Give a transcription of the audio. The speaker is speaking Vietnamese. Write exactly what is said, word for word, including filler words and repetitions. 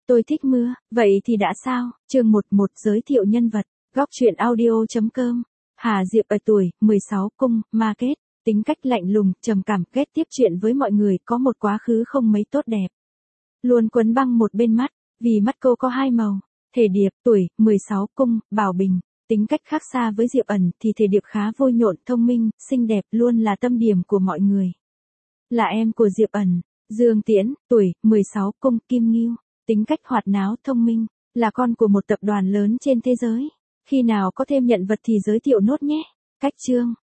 Tôi thích mưa, vậy thì đã sao? Chương một một giới thiệu nhân vật. Góc truyện audio.com. Hà Diệp ở tuổi mười sáu, cung, ma kết, tính cách lạnh lùng, trầm cảm, kết tiếp chuyện với mọi người, có một quá khứ không mấy tốt đẹp. Luôn quấn băng một bên mắt, vì mắt cô có hai màu. Thể Điệp, tuổi mười sáu, cung, Bảo Bình, tính cách khác xa với Diệp Ẩn thì Thể Điệp khá vui nhộn, thông minh, xinh đẹp, luôn là tâm điểm của mọi người. Là em của Diệp Ẩn. Dương Tiễn, tuổi mười sáu, cung, Kim Ngưu, tính cách hoạt náo, thông minh, là con của một tập đoàn lớn trên thế giới. Khi nào có thêm nhân vật thì giới thiệu nốt nhé. Cách chương,